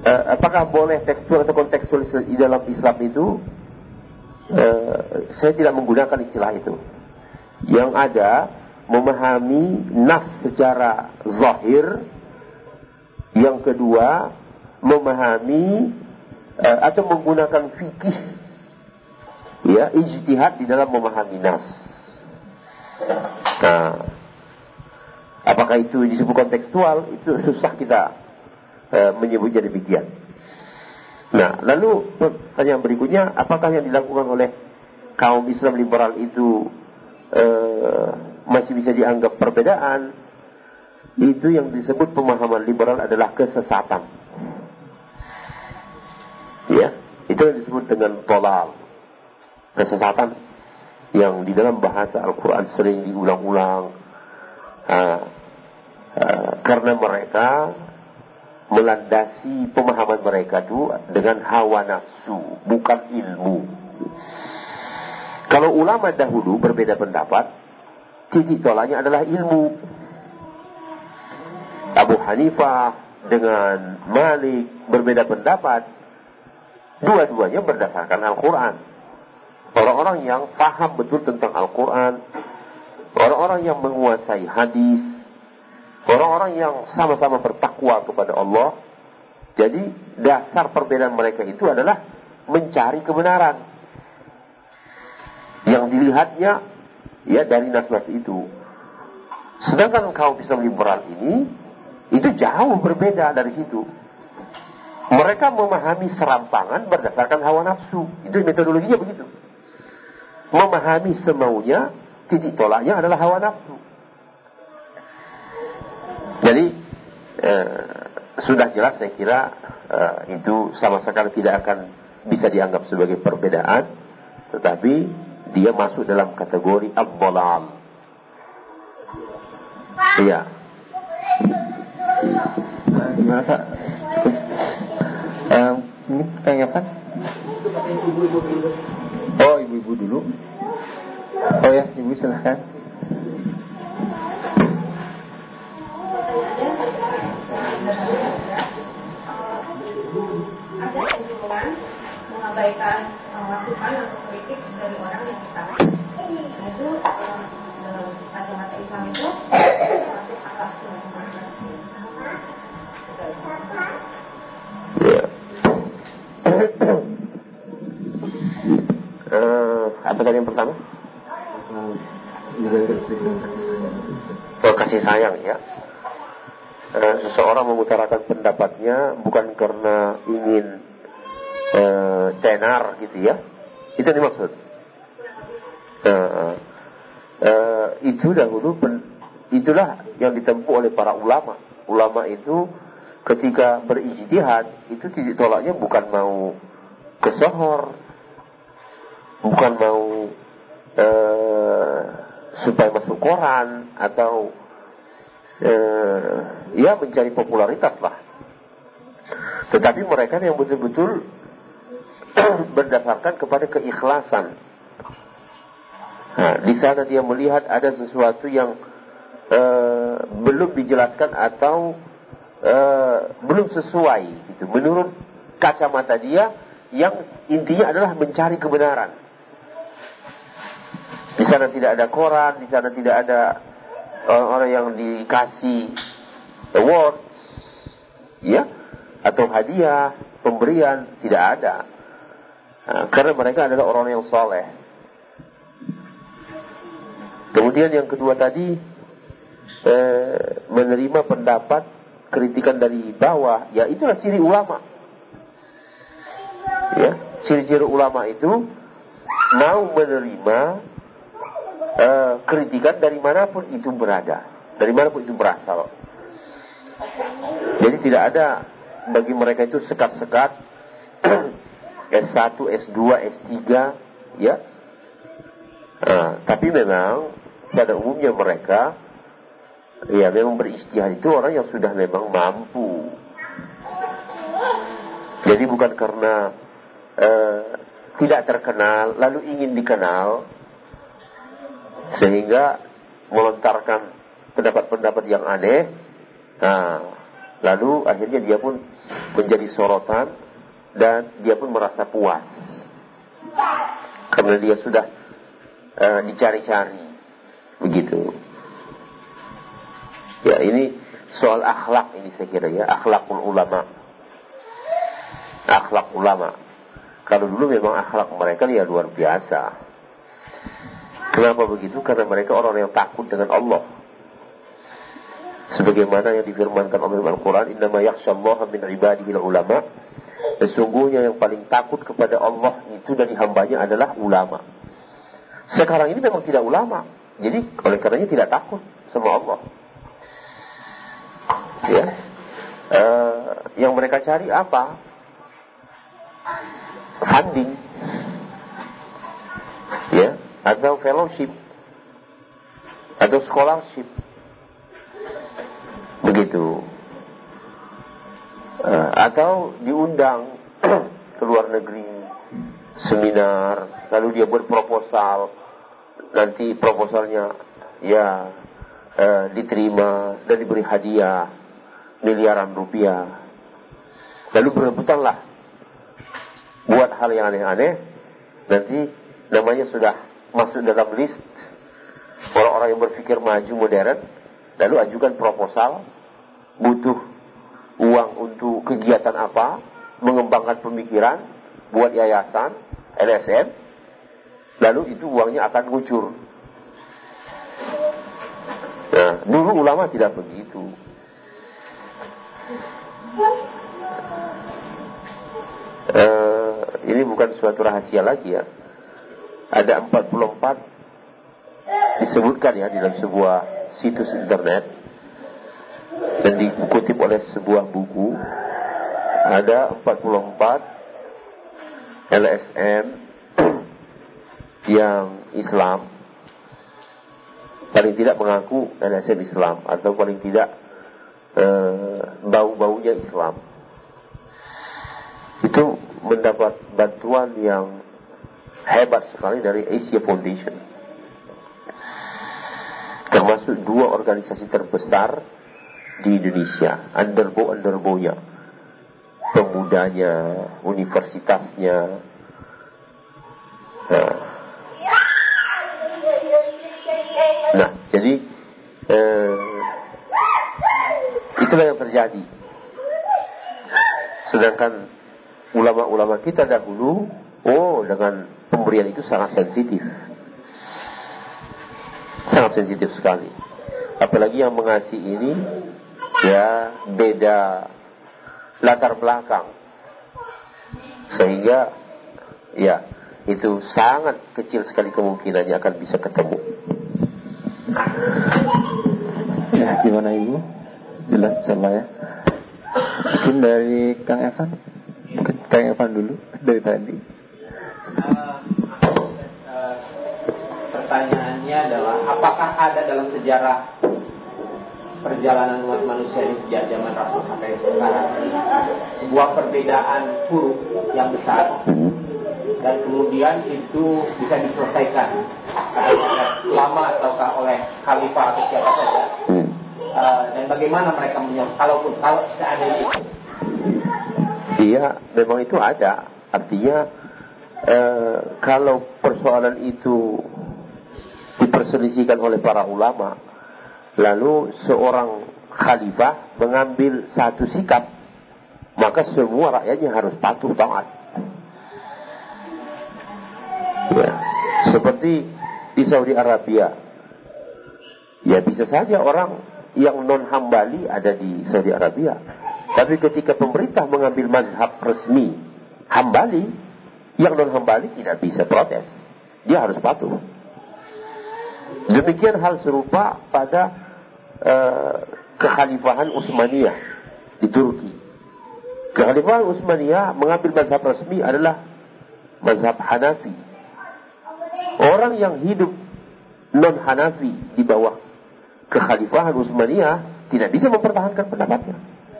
apakah boleh tekstual atau kontekstual di dalam Islam itu? Saya tidak menggunakan istilah itu. Yang ada memahami nas secara zahir. Yang kedua memahami atau menggunakan fikih, ya, ijtihad di dalam memahami nas. Nah, apakah itu disebut kontekstual? Itu susah kita menyebutnya demikian. Nah, lalu pertanyaan berikutnya, apakah yang dilakukan oleh kaum Islam liberal itu masih bisa dianggap perbedaan? Itu yang disebut pemahaman liberal adalah kesesatan. Ya, itu yang disebut dengan tolal, kesesatan yang di dalam bahasa Al-Quran sering diulang-ulang, karena mereka melandasi pemahaman mereka itu dengan hawa nafsu, bukan ilmu. Kalau ulama dahulu berbeda pendapat, titik tolaknya adalah ilmu. Abu Hanifah dengan Malik berbeda pendapat, dua-duanya berdasarkan Al-Quran. Orang-orang yang paham betul tentang Al-Quran, orang-orang yang menguasai hadis, orang-orang yang sama-sama bertakwa kepada Allah. Jadi dasar perbedaan mereka itu adalah mencari kebenaran yang dilihatnya ya dari nas-nas itu. Sedangkan kaum Islam liberal ini itu jauh berbeda dari situ. Mereka memahami serampangan berdasarkan hawa nafsu. Itu metodologinya begitu. Memahami semaunya, titik tolaknya adalah hawa nafsu. Jadi sudah jelas saya kira itu sama sekali tidak akan bisa dianggap sebagai perbedaan, tetapi dia masuk dalam kategori ad-dhalal. Iya. Gimana Pak? Ini pertanyaan. Oh, ibu-ibu dulu. Oh ya, ibu silahkan. Ada kesimpulan mengabaikan masukan atau kritik dari orang yang kita. Itu kacamata Islam itu masuk akal. Apa tadi yang pertama? Kasih sayang ya. Seseorang mengutarakan pendapatnya bukan karena ingin tenar gitu ya. Itu dimaksud. Itu dahulu itulah yang ditempuh oleh para ulama. Ulama itu ketika berijtihad itu titik tolaknya bukan mau kesohor, bukan mau supaya masuk koran atau ya mencari popularitas lah. Tetapi mereka yang betul-betul berdasarkan kepada keikhlasan. Nah, di sana dia melihat ada sesuatu yang belum dijelaskan atau belum sesuai gitu. Menurut kacamata dia yang intinya adalah mencari kebenaran. Di sana tidak ada koran, di sana tidak ada orang-orang yang dikasih award, ya, atau hadiah, pemberian, tidak ada. Nah, karena mereka adalah orang yang soleh. Kemudian yang kedua tadi, menerima pendapat, kritikan dari bawah, ya itulah ciri ulama. Ya, ciri-ciri ulama itu mau menerima kritikan dari manapun itu berada, dari manapun itu berasal. Jadi tidak ada bagi mereka itu sekat-sekat S1, S2, S3, ya. Tapi memang pada umumnya mereka ya memang berijtihad itu orang yang sudah memang mampu. Jadi bukan karena tidak terkenal lalu ingin dikenal sehingga melontarkan pendapat-pendapat yang aneh. Nah, lalu akhirnya dia pun menjadi sorotan dan dia pun merasa puas karena dia sudah dicari-cari, begitu. Ya, ini soal akhlak ini saya kira ya, akhlakul ulama. Akhlak ulama. Kalau dulu memang akhlak mereka ya luar biasa. Kenapa begitu? Karena mereka orang yang takut dengan Allah. Sebagaimana yang difirmankan oleh Al-Quran, innama yakhshallaha min ibadihi ulama. Sesungguhnya yang paling takut kepada Allah itu dari hambanya adalah ulama. Sekarang ini memang tidak ulama, jadi oleh karenanya tidak takut sama Allah. Ya, yang mereka cari apa? Funding, ya, atau fellowship, atau scholarship, begitu. Atau diundang ke luar negeri seminar, lalu dia buat proposal, nanti proposalnya ya diterima dan diberi hadiah miliaran rupiah, lalu berebutanlah buat hal yang aneh-aneh, nanti namanya sudah masuk dalam list orang-orang yang berpikir maju modern, lalu ajukan proposal, butuh uang untuk kegiatan apa, mengembangkan pemikiran, buat yayasan, LSM, lalu itu uangnya akan ngucur. Nah, dulu ulama tidak begitu. Ini bukan suatu rahasia lagi ya. Ada 44 disebutkan ya di dalam sebuah situs internet dan dikutip oleh sebuah buku. Ada 44 LSM yang Islam, paling tidak mengaku LSM Islam, atau paling tidak bau-baunya Islam, itu mendapat bantuan yang hebat sekali dari Asia Foundation, termasuk 2 organisasi terbesar di Indonesia, underbow-nya, pemudanya, universitasnya. Nah, jadi itulah yang terjadi. Sedangkan ulama-ulama kita dahulu, dengan pemberian itu sangat sensitif, sangat sensitif sekali. Apalagi yang mengasih ini ya beda latar belakang, sehingga ya itu sangat kecil sekali kemungkinannya akan bisa ketemu. Ya, gimana Ibu? Jelas insyaallah ya. Mungkin dari Kang Evan. Mungkin Kang Evan dulu dari tadi. Pertanyaannya adalah, apakah ada dalam sejarah perjalanan umat manusia di sejak zaman Rasul sampai sekarang sebuah perbedaan huruf yang besar dan kemudian itu bisa diselesaikan oleh ulama ataukah oleh khalifah atau siapa saja, dan bagaimana mereka kalau seandainya itu? Iya, memang itu ada. Artinya kalau persoalan itu diperselisihkan oleh para ulama, lalu seorang khalifah mengambil satu sikap, maka semua rakyatnya harus patuh taat. Ya, seperti di Saudi Arabia, ya bisa saja orang yang non hambali ada di Saudi Arabia, tapi ketika pemerintah mengambil mazhab resmi hambali, yang non hambali tidak bisa protes, dia harus patuh. Demikian hal serupa pada kekhalifahan Utsmaniyah di Turki. Kekhalifahan Utsmaniyah mengambil mazhab resmi adalah mazhab Hanafi. Orang yang hidup non Hanafi di bawah kekhalifahan Utsmaniyah tidak bisa mempertahankan pendapatnya.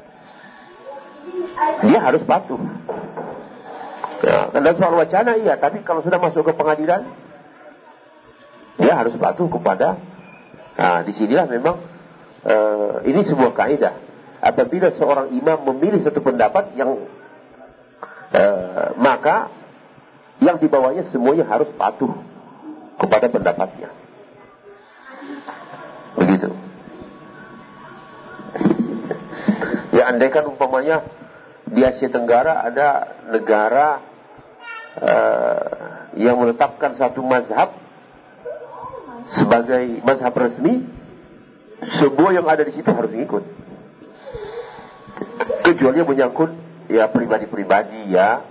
Dia harus patuh. Ya, dan soal wacana iya, tapi kalau sudah masuk ke pengadilan, dia harus patuh kepada. Nah, disinilah memang ini sebuah kaidah. apabila seorang imam memilih satu pendapat yang maka yang di bawahnya semuanya harus patuh kepada pendapatnya. Begitu. Ya, andaikan umpamanya di Asia Tenggara ada negara yang menetapkan satu mazhab sebagai mazhab resmi, semua yang ada di situ harus ikut. Kecuali menyangkut ya pribadi-pribadi ya,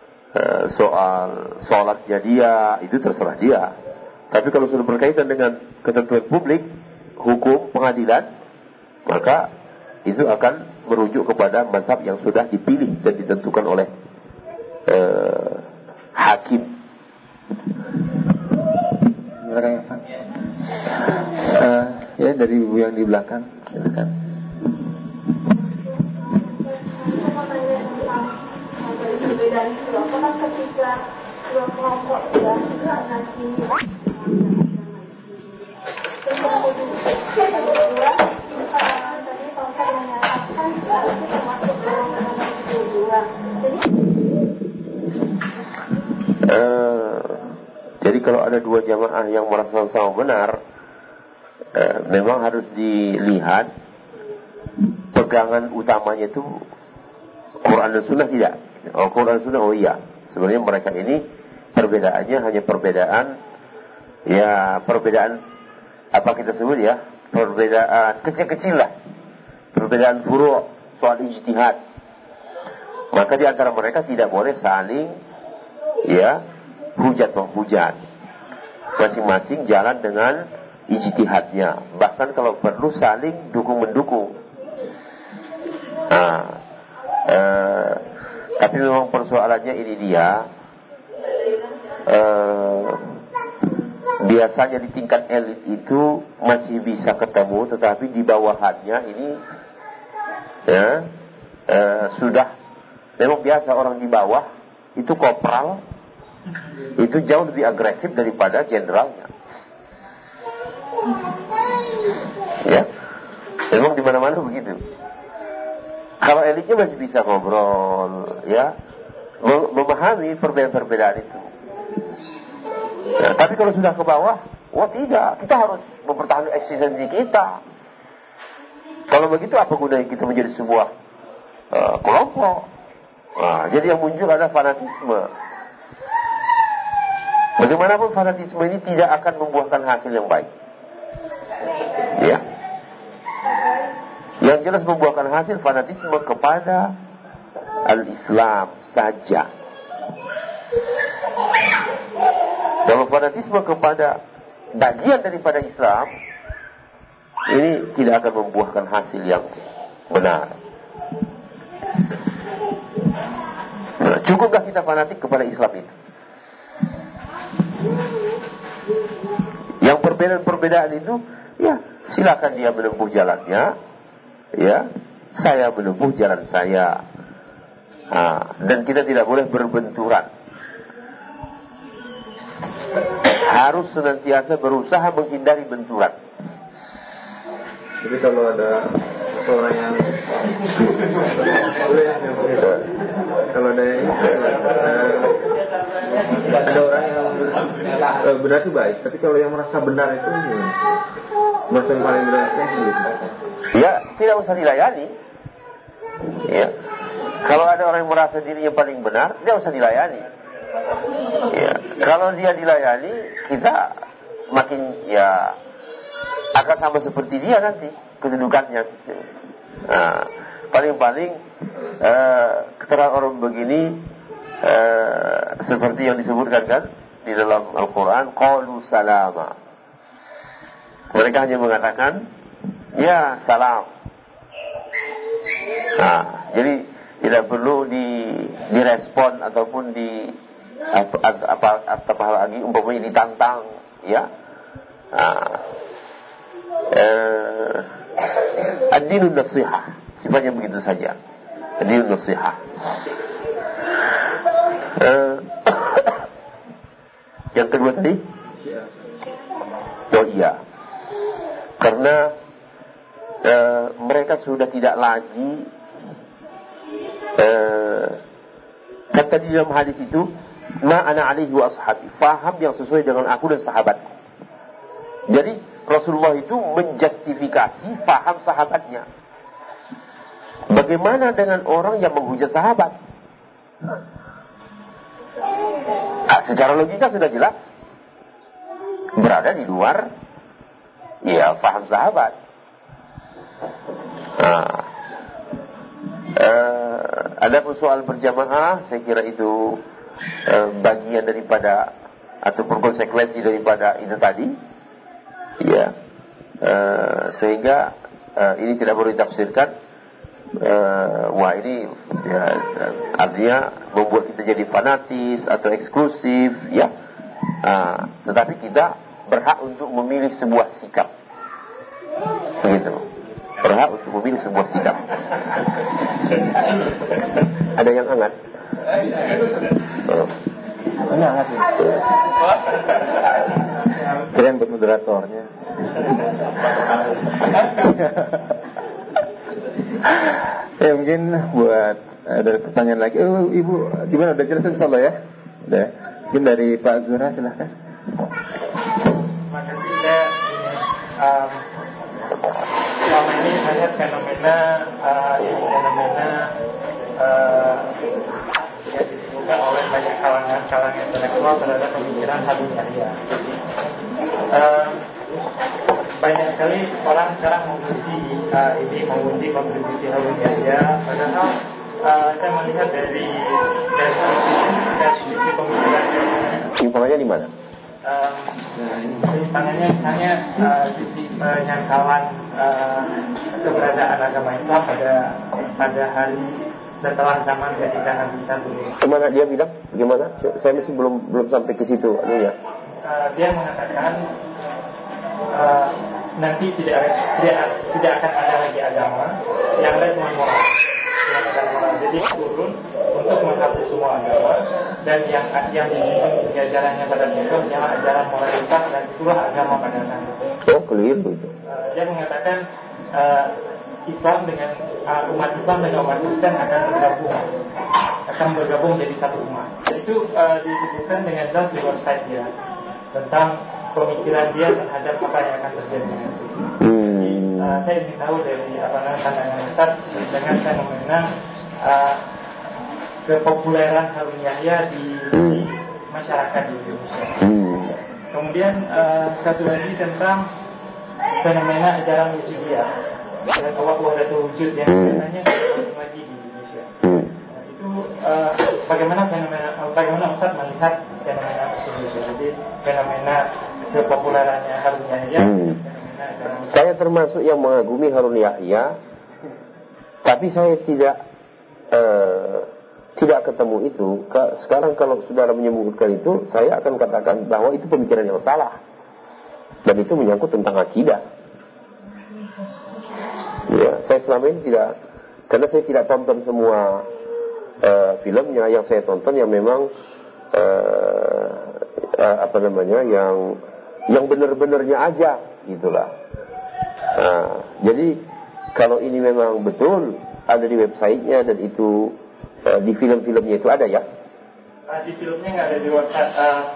soal sholatnya dia, itu terserah dia. Tapi kalau sudah berkaitan dengan ketentuan publik, hukum, pengadilan, maka itu akan merujuk kepada mazhab yang sudah dipilih dan ditentukan oleh hakim. Ya, dari ibu yang di belakang, silakan. Perbedaan itu, apakah ketika dua kelompok ya itu akan ini kedua tadi Pak menyatakan itu termasuk golongan kedua. Jadi kalau ada dua jamaah yang merasa sama benar, memang harus dilihat pegangan utamanya itu Quran dan Sunnah tidak. Oh, Quran dan Sunnah, oh iya. Sebenarnya mereka ini perbedaannya hanya perbedaan, ya perbedaan apa kita sebut ya, perbedaan kecil-kecil lah, perbedaan furu' soal ijtihad. Maka di antara mereka tidak boleh saling ya hujat menghujat, masing-masing jalan dengan ijtihadnya, bahkan kalau perlu saling dukung mendukung. Tapi memang persoalannya ini dia, biasanya di tingkat elit itu masih bisa ketemu, tetapi di bawahannya ini ya sudah memang biasa orang di bawah itu kopral itu jauh lebih agresif daripada jenderalnya. Ya, memang di mana-mana begitu. Kalau elitnya masih bisa ngobrol, ya, memahami perbedaan-perbedaan itu. Nah, tapi kalau sudah ke bawah, wah tidak, kita harus mempertahankan eksistensi kita. Kalau begitu apa gunanya kita menjadi sebuah kelompok? Nah, jadi yang muncul adalah fanatisme. Bagaimanapun fanatisme ini tidak akan membuahkan hasil yang baik. Ya. Yang jelas membuahkan hasil fanatisme kepada al-Islam saja. Kalau fanatisme kepada bagian daripada Islam, ini tidak akan membuahkan hasil yang benar. Nah, cukupkah kita fanatik kepada Islam itu? Yang perbedaan-perbedaan itu, ya silakan dia menempuh jalannya, ya saya menempuh jalan saya. Dan kita tidak boleh berbenturan. Harus senantiasa berusaha menghindari benturan. Jadi kalau ada orang yang kalau ada orang yang benar itu baik, tapi kalau yang merasa benar itu merasa yang paling benar itu ya tidak usah dilayani. Ya, kalau ada orang yang merasa dirinya paling benar, tidak usah dilayani. Ya, kalau dia dilayani, kita makin ya akan sama seperti dia nanti kedudukannya. Nah, paling-paling keterangan orang begini seperti yang disebutkan kan di dalam Al-Quran, qalu salama. Mereka hanya mengatakan ya salam. Nah, jadi tidak perlu direspon ataupun apa lagi umpamanya ditantang, ya. Ad-dinun nasihah, sifatnya begitu saja. Ad-dinun nasihah. Yang kedua tadi, oh iya, karena mereka sudah tidak lagi kata di dalam hadis itu, ma ana alaihi wa ashabi, faham yang sesuai dengan aku dan sahabatku. Jadi Rasulullah itu menjustifikasi faham sahabatnya. Bagaimana dengan orang yang menghujat sahabat? Nah, secara logika sudah jelas berada di luar ya faham sahabat. Ada pun soal berjamaah, saya kira itu bagian daripada ataupun konsekuensi daripada itu tadi, ya, sehingga ini tidak perlu ditafsirkan. Wah ini ya, artinya membuat kita jadi fanatis atau eksklusif, ya. Tetapi kita berhak untuk memilih sebuah sikap, begitu. Berhak untuk memilih sebuah sikap. Ada yang hangat? Ini hangat nih. Keren buat moderatornya. Ya mungkin buat ada pertanyaan lagi. Ibu gimana, udah jelas insyaallah ya? Udah. Mungkin dari Pak Zura silahkan. Makasih. Selama ini saya fenomena yang ditemukan oleh banyak kalangan intelektual terhadap pemikiran Harun Yahya. Banyak sekali orang sekarang menguji kontribusi Harun Yahya, padahal saya melihat dari sisi pemikirannya. Simpangannya di mana? Penyimpangannya misalnya sisi penyangkalan keberadaan agama Islam pada hari setelah zaman ketika Nabi Isa turun. Kemana dia bilang? Gimana? Saya masih belum sampai ke situ. Dia mengatakan nanti tidak akan ada lagi agama, yang ada cuma moral. Jadi turun untuk menghapus semua agama, dan yang dijunjung ajarannya pada itu adalah ajaran moralitas, dan itulah agama pada saat itu. Oh, keliru itu. Dia mengatakan Islam dengan umat Islam dan umat Kristen akan bergabung jadi satu umat. Itu disebutkan dengan jelas di website dia tentang pemikiran dia terhadap apa yang akan terjadi nanti. Saya ingin tahu dari pandangan Ustaz dengan fenomena kepopuleran Harun Yahya di masyarakat di Indonesia. Kemudian satu lagi tentang fenomena ajaran wujudiyah, wahdatul wujud yang katanya lagi di Indonesia. Itu bagaimana Ustaz melihat fenomena tersebut? Jadi fenomena kepopulerannya Harun Yahya. Saya termasuk yang mengagumi Harun Yahya, tapi saya tidak ketemu itu. Sekarang kalau saudara menyebutkan itu, saya akan katakan bahwa itu pemikiran yang salah, dan itu menyangkut tentang akidah. Ya, saya selama ini tidak, karena saya tidak tonton semua filmnya. Yang saya tonton yang memang yang benar-benarnya aja, gitulah. Jadi kalau ini memang betul ada di websitenya, dan itu di film-filmnya itu ada ya? Di filmnya nggak ada di website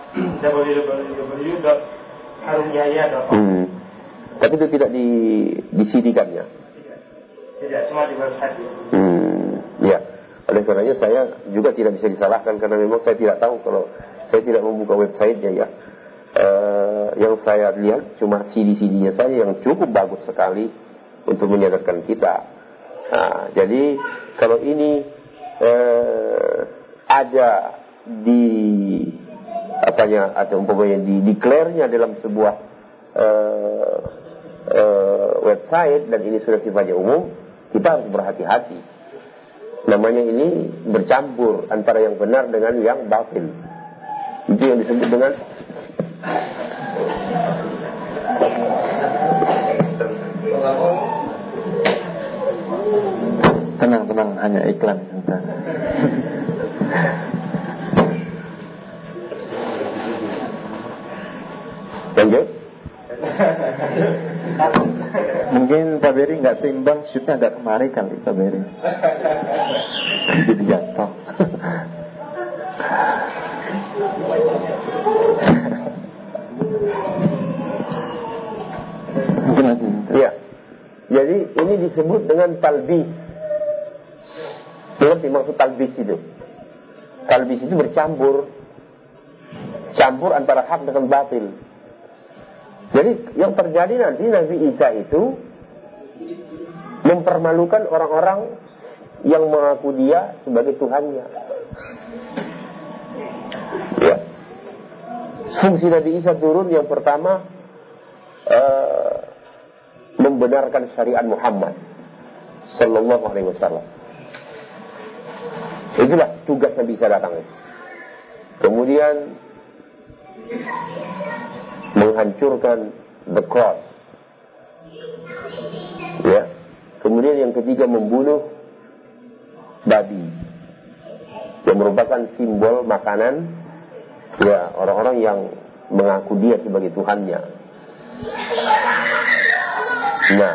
www.harunyahya.com. Tapi itu tidak di CD-kannya? Tidak, cuma di website itu. Ya, oleh karenanya saya juga tidak bisa disalahkan, karena memang saya tidak tahu, kalau saya tidak membuka websitenya ya. Yang saya lihat cuma CD-CD-nya saja yang cukup bagus sekali untuk menyadarkan kita. Jadi kalau ini ada di atau umpamanya di declare-nya dalam sebuah website, dan ini sudah sifatnya umum, kita harus berhati-hati. Namanya ini bercampur antara yang benar dengan yang batil. Itu yang disebut dengan tenang, hanya iklan. Lanjut. Mungkin Pak Beri nggak seimbang, shootnya agak kemari kali Pak Beri. Jadi jatuh. Ya. Jadi ini disebut dengan talbis. Ngerti maksud talbis itu? Talbis itu bercampur, campur antara hak dengan batil. Jadi yang terjadi nanti Nabi Isa itu mempermalukan orang-orang yang mengaku dia sebagai Tuhannya. Ya. Fungsi Nabi Isa turun yang pertama membenarkan syariat Muhammad Sallallahu Alaihi Wasallam. Itulah tugas Nabi Isa datang. Kemudian menghancurkan the cross. Ya. Kemudian yang ketiga membunuh babi, yang merupakan simbol makanan ya orang-orang yang mengaku dia sebagai Tuhannya. Nah,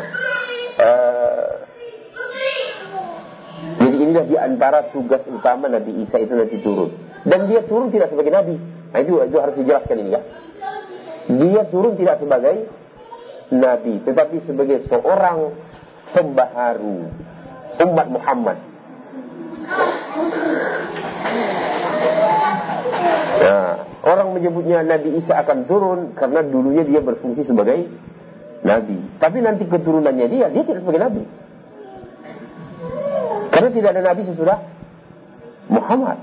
jadi inilah di antara tugas utama Nabi Isa itu nanti turun. Dan dia turun tidak sebagai Nabi. Nah, itu harus dijelaskan ini ya. Dia turun tidak sebagai Nabi, tetapi sebagai seorang pembaharu umat Muhammad. Nah, orang menyebutnya Nabi Isa akan turun karena dulunya dia berfungsi sebagai Nabi. Tapi nanti keturunannya dia tidak sebagai Nabi. Karena tidak ada Nabi sesudah Muhammad.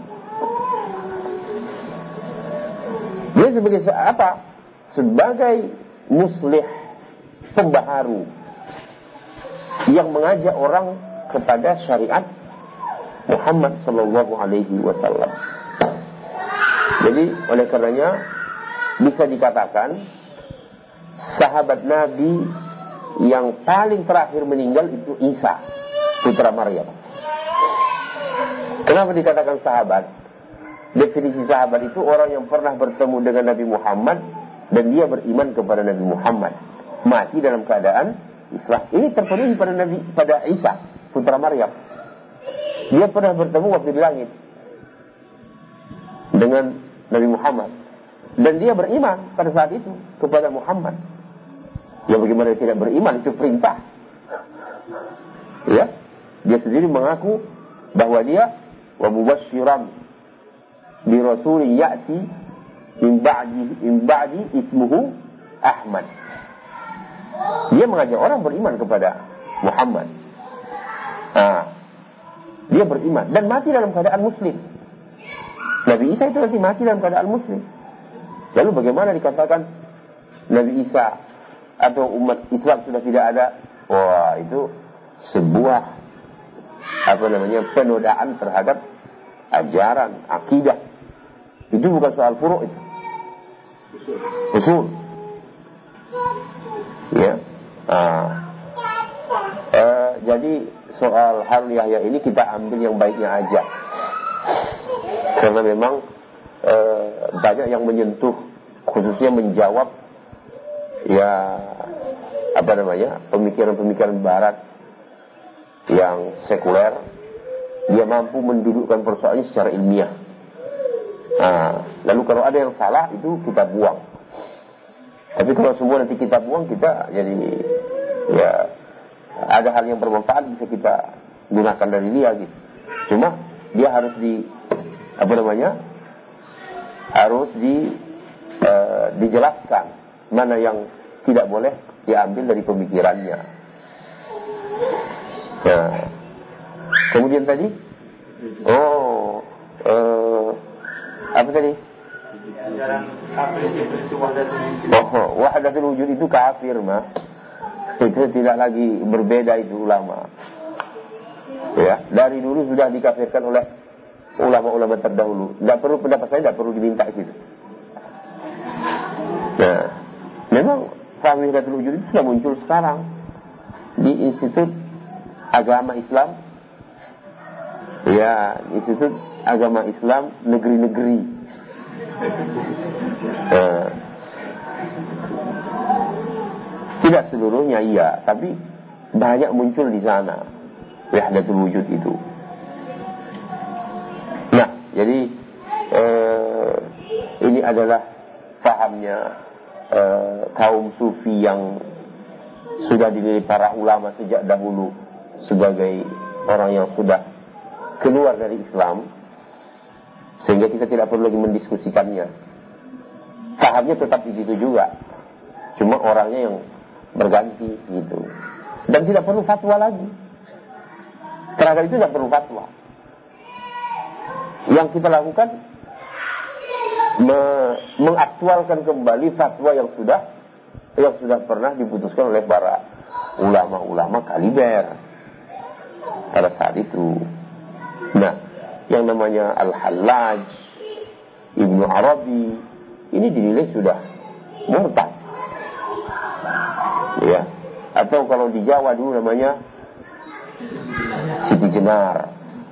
Dia sebagai apa? Sebagai muslih, pembaharu yang mengajak orang kepada syariat Muhammad Sallallahu Alaihi Wasallam. Jadi oleh karenanya bisa dikatakan sahabat Nabi yang paling terakhir meninggal itu Isa, putra Maryam. Kenapa dikatakan sahabat? Definisi sahabat itu orang yang pernah bertemu dengan Nabi Muhammad dan dia beriman kepada Nabi Muhammad, mati dalam keadaan Islam. Ini terpenuhi pada Isa, putra Maryam. Dia pernah bertemu waktu di langit dengan Nabi Muhammad dan dia beriman pada saat itu kepada Muhammad. Ya bagaimana dia tidak beriman, itu perintah. Ya, dia sendiri mengaku bahwa dia wa mubasysyiran bi rasulin ya'ti min ba'di ismuhu Ahmad. Dia mengajak orang beriman kepada Muhammad. Dia beriman dan mati dalam keadaan muslim. Nabi Isa itu nanti mati dalam keadaan muslim. Lalu bagaimana dikatakan Nabi Isa atau umat Islam sudah tidak ada? Wah, itu sebuah penodaan terhadap ajaran, akidah. Itu bukan soal furu' itu. Usul. Ya. Jadi soal Harun Yahya ini kita ambil yang baiknya aja. Karena memang banyak yang menyentuh, khususnya menjawab pemikiran-pemikiran barat yang sekuler. Dia mampu mendudukkan persoalannya secara ilmiah. Lalu kalau ada yang salah itu kita buang. Tapi kalau semua nanti kita buang, kita jadi ya ada hal yang bermanfaat bisa kita gunakan dari dia gitu. Cuma dia harus dijelaskan mana yang tidak boleh diambil dari pemikirannya. Nah, kemudian tadi apa tadi? Wahdatul wujud itu kafir mah. Itu tidak lagi berbeda itu ulama. Ya, dari dulu sudah dikafirkan oleh ulama-ulama terdahulu. Tidak perlu pendapat saya, tidak perlu diminta gitu. Nah, memang wahdatul wujud itu sudah muncul sekarang di Institut Agama Islam. Ya, Institut Agama Islam negeri-negeri. Tidak seluruhnya iya, tapi banyak muncul di sana wahdatul wujud itu. Nah, jadi ini adalah fahamnya kaum sufi yang sudah dinilai para ulama sejak dahulu sebagai orang yang sudah keluar dari Islam, sehingga kita tidak perlu lagi mendiskusikannya. Fahamnya tetap di situ juga, cuma orangnya yang berganti gitu. Dan tidak perlu fatwa lagi. Terhadap itu tidak perlu fatwa. Yang kita lakukan mengaktualkan kembali fatwa yang sudah pernah diputuskan oleh para ulama-ulama kaliber pada saat itu. Nah, yang namanya Al-Hallaj, Ibnu Arabi, ini dinilai sudah murtad. Ya. Atau kalau di Jawa dulu namanya Siti Jenar.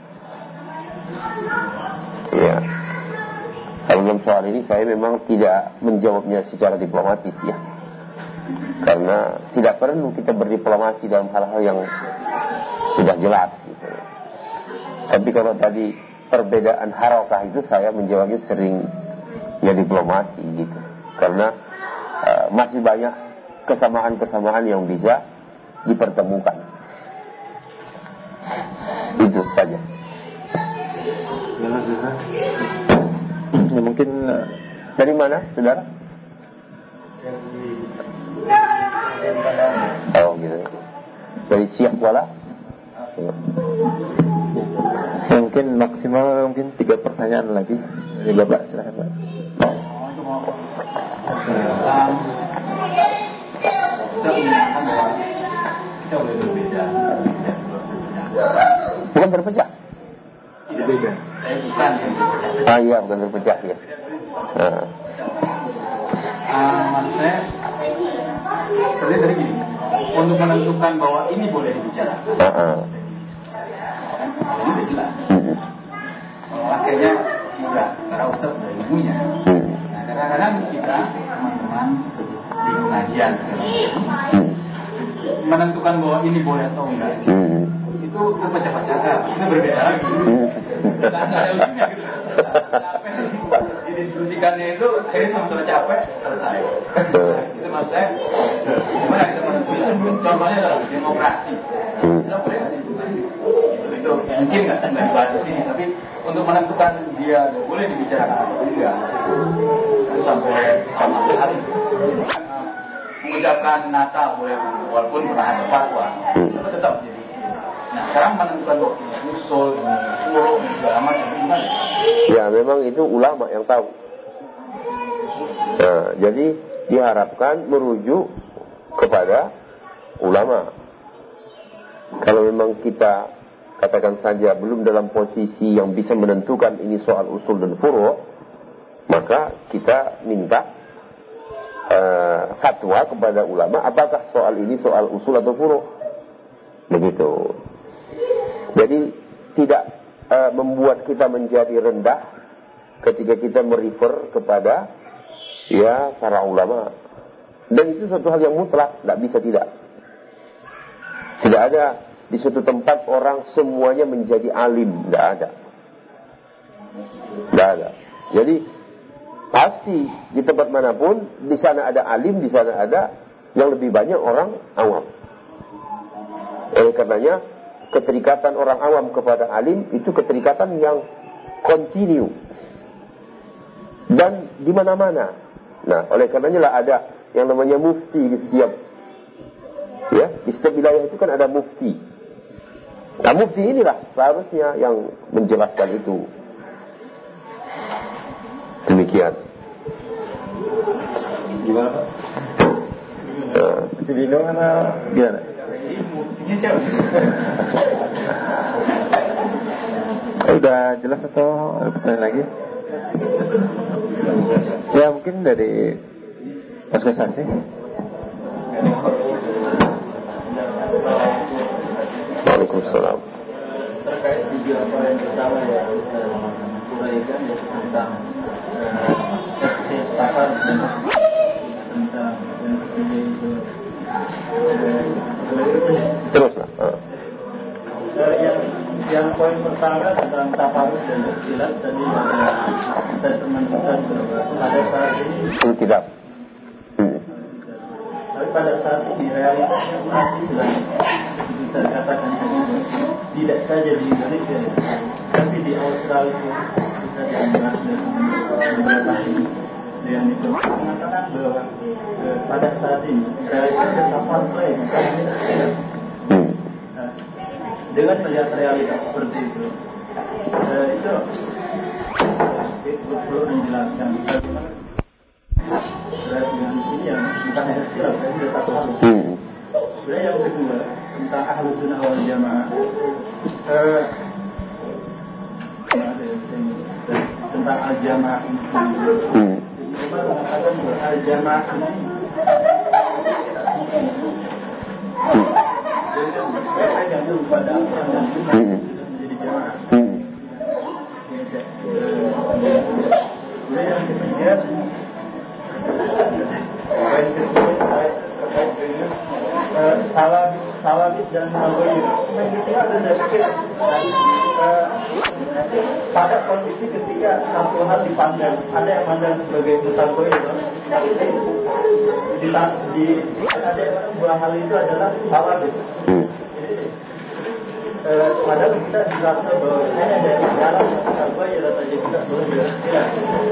Ya. Kalau dalam soal ini saya memang tidak menjawabnya secara diplomatis ya. Karena tidak perlu kita berdiplomasi dalam hal-hal yang sudah jelas gitu. Tapi kalau tadi perbedaan harakah itu saya menjawabnya sering ya diplomasi gitu. Karena masih banyak kesamaan-kesamaan yang bisa dipertemukan. Itu saja. Ya, mungkin dari mana, saudara? Oh gitu. Dari Syiah Kuala. Ya, mungkin maksimal 3 pertanyaan lagi. Dari Bapak, silakan Pak. Kita boleh berbeda. Bukan berpecah. Berbeda. Bukan. Iya, bukan berpecah ya. Maksudnya seperti tadi gini, untuk menentukan bahwa ini boleh dibicarakan. Ini udah jelas. Akhirnya juga para ustaz dari ibunya. Nah, kadang-kadang kita teman-teman di pengajian menentukan bahwa ini boleh atau enggak, itu terpecah-pecah, itu berbeda lagi. Nggak ada ujungnya gitu. Capek didiskusikannya itu, akhirnya sama-sama capek, selesai. Itu maksudnya, gimana kita menentukan? Contohnya adalah demokrasi. Kita boleh nggak sih? Itu mungkin nggak dibahas di sini, tapi untuk menentukan dia boleh dibicarakan atau enggak, itu sampai sama sekali. Mengucapkan Natal boleh, walaupun pernah ada fatwa, tapi tetap jadi. Nah, sekarang menentukan bahwa ini usul, ini suruh, ini segala macam, gimana? Ya, memang itu ulama yang tahu. Nah, jadi diharapkan merujuk kepada ulama. Kalau memang kita katakan saja belum dalam posisi yang bisa menentukan ini soal usul dan furu', maka kita minta fatwa kepada ulama apakah soal ini soal usul atau furu'. Begitu. Jadi tidak membuat kita menjadi rendah ketika kita merefer kepada ya para ulama. Dan itu suatu hal yang mutlak, tidak bisa tidak. Tidak ada di suatu tempat orang semuanya menjadi alim, tidak ada. Tidak ada. Jadi pasti di tempat manapun di sana ada alim, di sana ada yang lebih banyak orang awam. Oleh karenanya keterikatan orang awam kepada alim itu keterikatan yang kontinu dan di mana-mana. Nah, oleh karenanya lah ada yang namanya mufti di setiap wilayah itu kan ada mufti. Nah, mufti inilah seharusnya yang menjelaskan itu. Demikian. Gimana Pak? Masih bingung atau gimana? Muftinya siapa? Udah jelas atau ada pertanyaan lagi? Ya mungkin dari Mas Kosasi. Waalaikumsalam. Terkait video apa yang pertama ya uraikan yaitu tentang pakar tentang yang ketiga itu Yang pertama tentang tafarruq dan ikhtilaf, tadi ada statement Ustaz bahwa pada saat ini tidak. Tapi pada saat ini realitasnya umat Islam kita katakan tadi tidak saja di Indonesia, tapi di Australia kita diambil beberapa ini yang itu mengatakan bahwa pada saat ini realitasnya tafarruq bukan hanya ikhtilaf. Dengan melihat realitas seperti itu perlu dijelaskan bagaimana dengan ini yang bukan hanya ikhtilaf, tapi sudah tafarruq. Sebenarnya yang kedua tentang Ahlus Sunnah wal Jamaah, tentang al-jamaah ini. Umar mengatakan bahwa al-jamaah ini mereka yang kepada Al-Quran dan Sunnah sudah menjadi jamaah. Kemudian yang ketiga, poin ketiga terkait dengan salawat dan tabayun. Saya pikir pada kondisi ketika satu hal dipandang, ada yang pandang sebagai mutabayun, di sisi ada dua hal itu adalah salawat. Padahal kita jelaskan bahwa hanya dari jalan yang tabayun saja kita boleh beristirahat.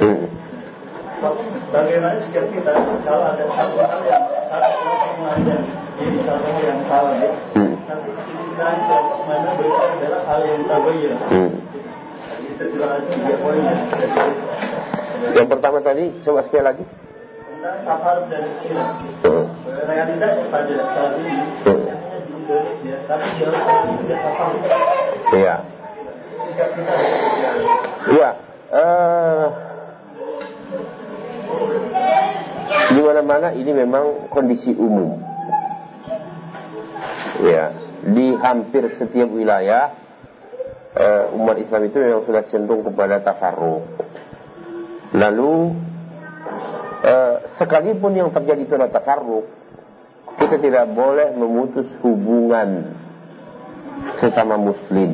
Bagaimana sikap kita kalau ada satu hal yang satu kelompok memandang ini satu hal yang salah, tapi di sisi lain kelompok memandang berita adalah hal yang tabayun. Itu juga ada tiga poin. Yang pertama tadi coba sekali lagi tentang tafarruq dan ikhtilaf. Realitas pada saat ini hanya di Indonesia, tapi di Australia juga tafarruq. Iya. Sikap kita. Iya. Di mana-mana ini memang kondisi umum. Ya, di hampir setiap wilayah umat Islam itu memang sudah cenderung kepada tafarruq. Lalu sekalipun yang terjadi itu adalah tafarruq, kita tidak boleh memutus hubungan sesama muslim.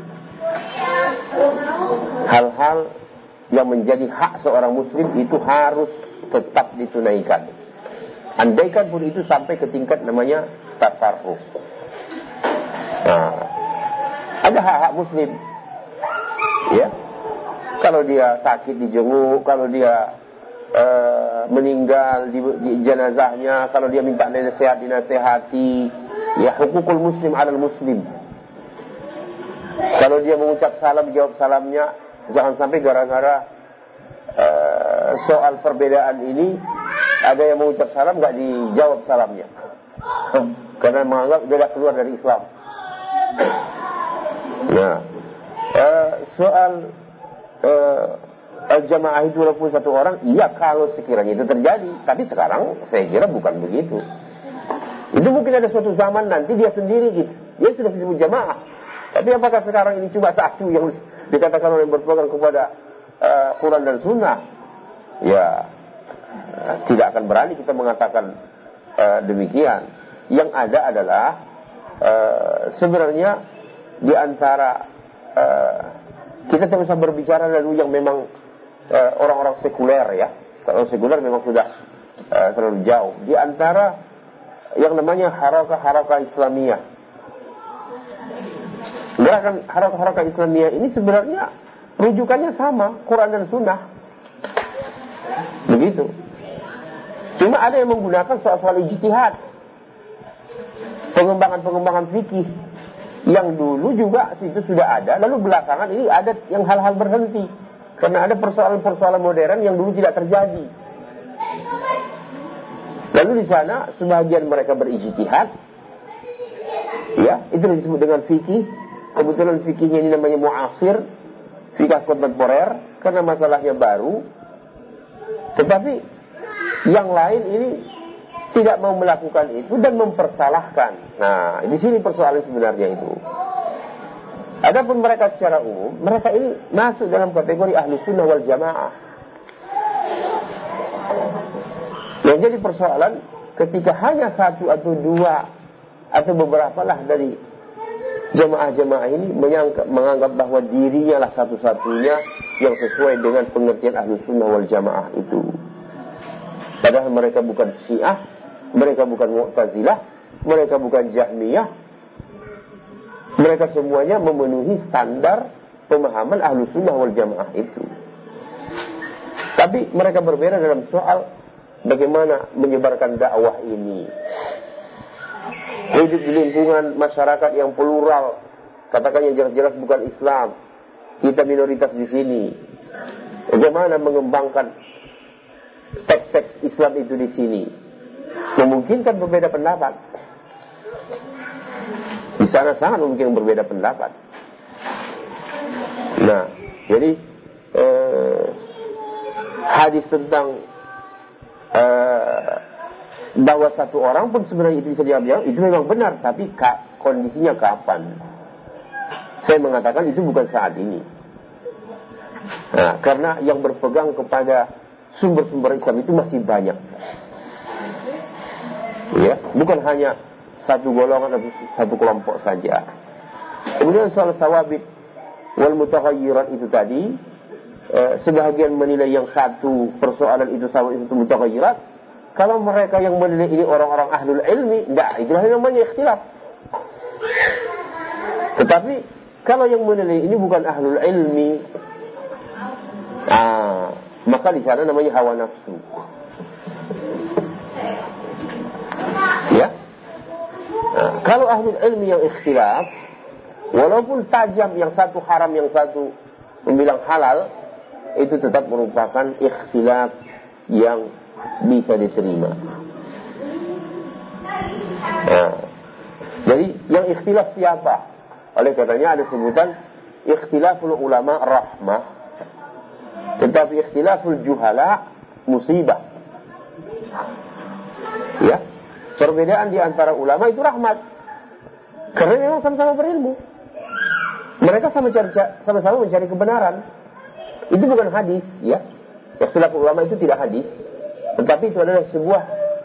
Hal-hal yang menjadi hak seorang muslim itu harus tetap ditunaikan. Andaikan pun itu sampai ke tingkat namanya tafarruq. Nah, ada hak-hak muslim. Ya. Kalau dia sakit dijenguk, kalau dia meninggal di jenazahnya, kalau dia minta nasihat dinasehati. Ya, hukukul muslim 'alal muslim. Kalau dia mengucap salam, jawab salamnya. Jangan sampai gara-gara soal perbedaan ini ada yang mengucap salam nggak dijawab salamnya karena menganggap dia keluar dari Islam. Nah, soal al-jamaah itu walaupun satu orang, iya kalau sekiranya itu terjadi, tapi sekarang saya kira bukan begitu. Itu mungkin ada suatu zaman nanti dia sendiri gitu, dia sudah disebut jamaah. Tapi apakah sekarang ini cuma satu yang dikatakan oleh yang berpegang kepada Quran dan Sunnah? Ya, tidak akan berani kita mengatakan demikian. Yang ada adalah sebenarnya di antara kita tidak usah berbicara lalu yang memang orang-orang sekuler ya. Kalau sekuler memang sudah terlalu jauh. Di antara yang namanya harakah-harakah Islamiyah. Gerakan harakah-harakah Islamiyah ini sebenarnya rujukannya sama, Quran dan Sunnah. Begitu. Cuma ada yang menggunakan soal-soal ijtihad, pengembangan fikih yang dulu juga itu sudah ada, lalu belakangan ini ada yang hal-hal berhenti karena ada persoalan-persoalan modern yang dulu tidak terjadi. Lalu di sana sebagian mereka berijtihad, ya itu disebut dengan fikih. Kebetulan fikihnya ini namanya mu'asir, fikih kontemporer, karena masalahnya baru. Tetapi yang lain ini tidak mau melakukan itu dan mempersalahkan. Nah, di sini persoalan sebenarnya itu. Adapun mereka secara umum, mereka ini masuk dalam kategori ahli sunnah wal jamaah. Yang jadi persoalan ketika hanya satu atau dua atau beberapa lah dari jamaah-jamaah ini menganggap bahwa dirinya lah satu-satunya yang sesuai dengan pengertian Ahlus Sunnah wal Jamaah itu. Padahal mereka bukan Syiah, mereka bukan Mu'tazilah, mereka bukan Jahmiyah. Mereka semuanya memenuhi standar pemahaman Ahlus Sunnah wal Jamaah itu. Tapi mereka berbeda dalam soal bagaimana menyebarkan dakwah ini. Hidup di lingkungan masyarakat yang plural, katakan yang jelas-jelas bukan Islam. Kita minoritas di sini. Bagaimana mengembangkan teks-teks Islam itu di sini? Memungkinkan berbeda pendapat. Di sana sangat mungkin berbeda pendapat. Nah, jadi hadis tentang bahwa satu orang pun sebenarnya itu bisa diambil, itu memang benar, tapi kondisinya kapan? Saya mengatakan itu bukan saat ini. Nah, karena yang berpegang kepada sumber-sumber Islam itu masih banyak. Ya, bukan hanya satu golongan atau satu kelompok saja. Kemudian soal sawabit wal mutaghayyirat itu tadi, sebahagian menilai yang satu persoalan itu sawabit itu mutaghayyirat. Kalau mereka yang menilai ini orang-orang ahlul ilmi, tidak, itulah yang namanya ikhtilaf. Tetapi kalau yang menilai ini bukan ahlul ilmi, maka di sana namanya hawa nafsu. Ya. Kalau ahlul ilmi yang ikhtilaf, walaupun tajam yang satu haram, yang satu membilang halal, itu tetap merupakan ikhtilaf yang bisa diterima. Jadi yang ikhtilaf siapa? Oleh karenanya ada sebutan ikhtilaful ulama rahmah, tetapi ikhtilaful juhala musibah. Ya, perbedaan di antara ulama itu rahmat, karena memang sama-sama berilmu. Mereka sama-sama mencari kebenaran. Itu bukan hadis, ya. Ikhtilaful ulama itu tidak hadis. Tetapi itu adalah sebuah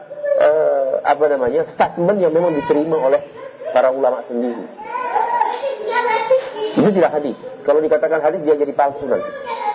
statement yang memang diterima oleh para ulama sendiri. Itu tidak hadis. Kalau dikatakan hadis dia jadi palsu nanti.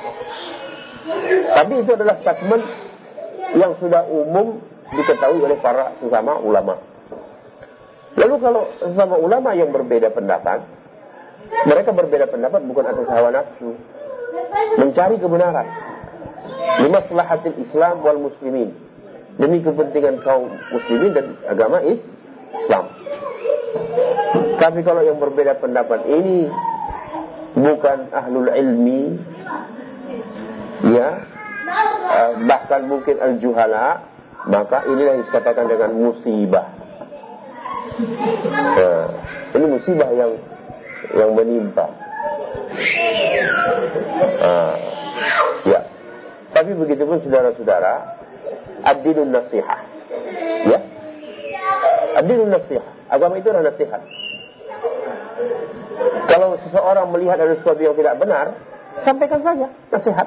Tapi itu adalah statement yang sudah umum diketahui oleh para sesama ulama. Lalu kalau sesama ulama yang berbeda pendapat, mereka berbeda pendapat bukan atas hawa nafsu, mencari kebenaran. Limaslahatil Islam wal muslimin, demi kepentingan kaum muslimin dan agama Islam. Tapi kalau yang berbeda pendapat ini bukan ahlul ilmi, ya, bahkan mungkin al-juhala, maka inilah yang dikatakan dengan musibah. Ini musibah yang menimpa. Ya. Tapi begitu pun saudara-saudara, ad-dinun nasihah. Ya. Ad-dinun nasihah. Agama itu adalah nasihat. Kalau seseorang melihat ada sesuatu yang tidak benar, sampaikan saja nasihat.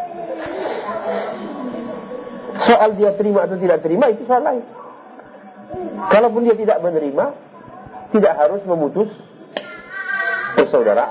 Soal dia terima atau tidak terima itu soal lain. Kalaupun dia tidak menerima, tidak harus memutus persaudaraan.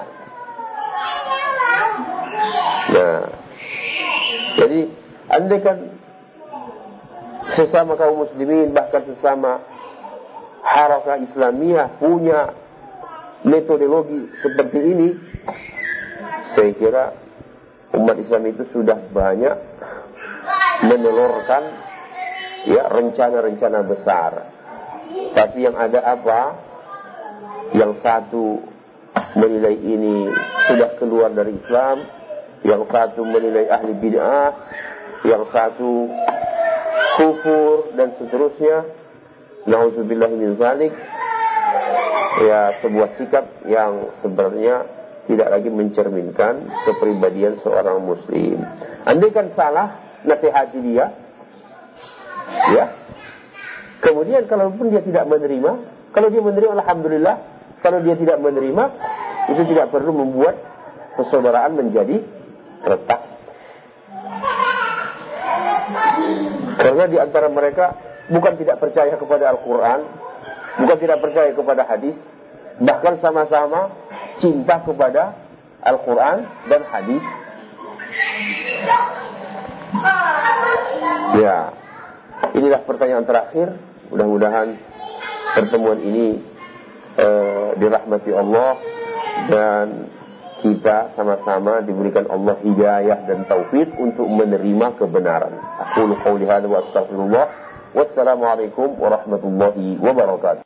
Nah, jadi andaikan sesama kaum muslimin, bahkan sesama harakah Islamiyah punya metodologi seperti ini, saya kira umat Islam itu sudah banyak menelurkan, ya, rencana-rencana besar. Tapi yang ada apa? Yang satu menilai ini sudah keluar dari Islam, yang satu menilai ahli bid'ah, yang satu kufur, dan seterusnya. Na'udzubillah min zalik. Ya, sebuah sikap yang sebenarnya tidak lagi mencerminkan kepribadian seorang muslim. Andaikan salah, nasihati dia, ya. Kemudian kalaupun dia tidak menerima, kalau dia menerima alhamdulillah, kalau dia tidak menerima, itu tidak perlu membuat persaudaraan menjadi retak. Karena di antara mereka bukan tidak percaya kepada Al-Quran, bukan tidak percaya kepada hadis, bahkan sama-sama cinta kepada Al-Quran dan hadis. Ya, inilah pertanyaan terakhir. Mudah-mudahan pertemuan ini dirahmati Allah dan kita sama-sama diberikan Allah hidayah dan taufik untuk menerima kebenaran. Aku qouli hadza wa astaghfirullah. Wassalamualaikum warahmatullahi wabarakatuh.